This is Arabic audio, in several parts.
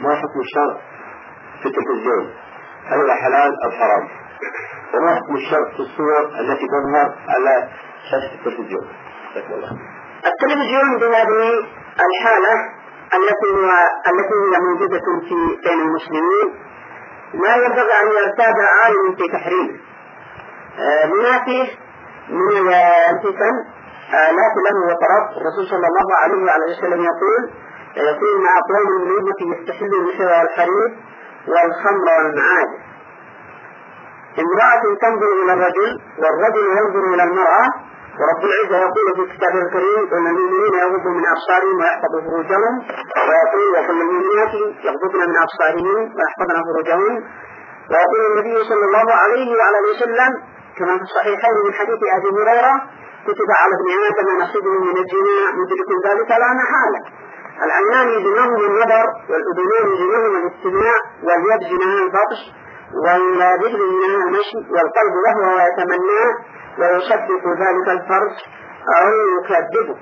ما حكم الشرع في التلفزيون؟ هل هو حلال أو حرام؟ وما حكم الشرع في الصور التي تظهر على شاشة التلفزيون؟ التلفزيون بهذه الحالة التي هي موجودة بين المسلمين لا ينبغي أن يرتاد عالم في تحريمه. لما فيه من الفتن آلات له وطرف. الرسول صلى الله عليه وعلى وسلم يقول: يكون مع أقوام من أمتي يستحلون النساء والحرير والخمر والمعازف. امرأة تنظر إلى الرجل والرجل ينظر إلى المرأة، ورب العزة يقول في كتابه الكريم: إن المؤمنين يغضوا من أبصارهم ويحفظوا فروجهم، ويقول: وكل المؤمنات يغضضن من أبصارهم ويحفظن فروجهم. ويقول النبي صلى الله عليه وعلى وسلم كما في الصحيحين من حديث أبي هريرة: كتب على ابن آدم نصيبه من الزنا مدرك ذلك لا محالة. العينان يجنهم النظر، والأذنان يجنهم الاستماع، واليد جناها البطش، والرجل جناها المشي، والقلب وهو يتمناه ويصدق ذلك الفرج أو يكذبه.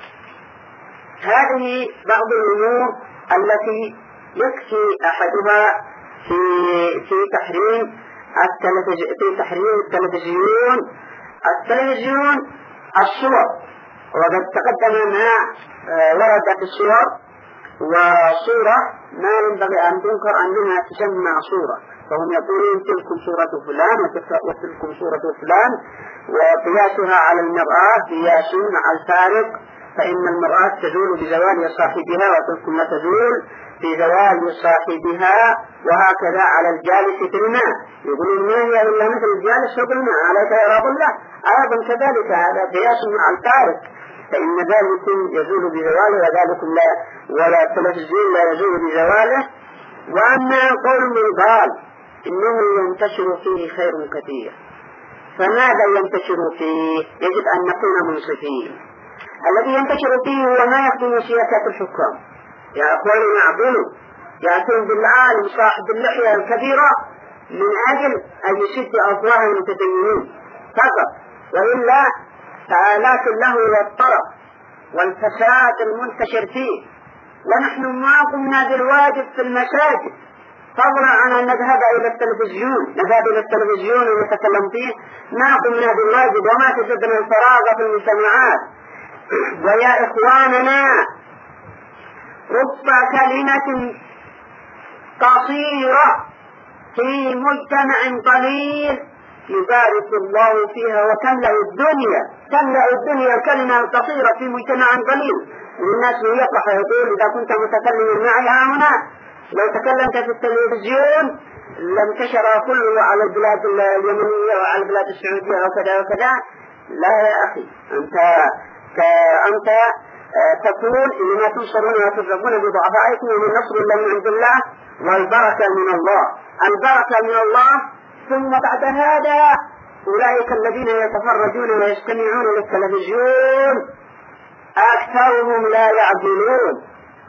هذه بعض الأمور التي يكفي أحدها في تحريم التلفزيون الصور. وقد تقدم ما ورد في الصور، وصورة ما ينبغي أن تنكر أنها تسمى صورة، فهم يقولون تلكم صورة فلان وتلكم صورة فلان، وقياسها على المرأة قياس مع الفارق، فإن المرأة تزول بزوال صاحبها وتلكم لا تزول بزوال صاحبها. وهكذا على الجالس في الماء، يقولون ما هي إلا مثل الجالس في الماء عليك يا رب الله، أيضا كذلك هذا قياس مع الفارق، فإن ذلك يزول بزواله وذلك لا، ولا التلفزيون لا يزول بزواله. وأما قول من قال إنه ينتشر فيه خير كثير، فماذا ينتشر فيه؟ يجب أن نكون منصفين. الذي ينتشر فيه هو ما يخدم سياسات الحكام. يا أخواني معقولوا يأتون بالعالم صاحب اللحية الكبيرة من أجل أن يشد أفواه المتدينين فقط، وإلا فآلات له والطرف والفساد المنتشر فيه. ونحن ما قمنا بالواجب في المساجد، فضلا عن أن نذهب إلى التلفزيون ونتكلم فيه، ما قمنا بالواجب وما تجدنا الفراغ في المجتمعات. ويا إخواننا، رب كلمة قصيرة في مجتمع قليل يبارك الله فيها وتملأ الدنيا الكلمة القصيرة في مجتمع قليل. والناس يقف يقول: إذا كنت متكلما معي هنا، لو تكلمت في التلفزيون لانتشر كله على البلاد اليمنية وعلى البلاد السعودية وكذا وكذا. لا يا أخي، أنت تقول: إنما تنصرون وترزقون بضعفائكم ومن نصر الله من عند الله والبركة من الله. ثم بعد هذا أولئك الذين يتفرجون ويستمعون للتلفزيون أكثرهم لا يعقلون،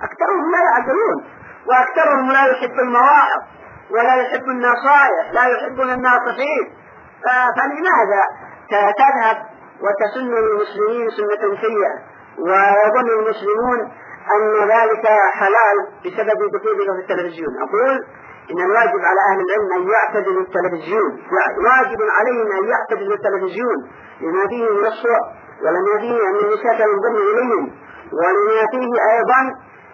وأكثرهم لا يحب المواعظ ولا يحب النصائح، لا يحبون الناصحين. فلماذا تذهب وتسن المسلمين سنة سيئة ويظن المسلمون أن ذلك حلال بسبب دخولك في التلفزيون؟ أقول إن الواجب على أهل العلم أن يعتزلوا التلفزيون، واجب عليهم أن يعتزلوا التلفزيون لما فيه من الصور، ولما فيه أن النساء ينظرن إليهم، ولما فيه أيضا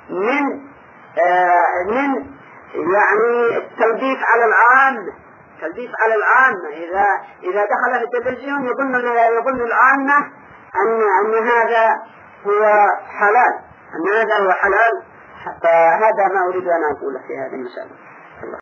من يعني التلبيس على العامة. إذا دخل في التلفزيون يظن العامة أن هذا هو حلال، فهذا ما أريد أن أقوله في هذه المسألة.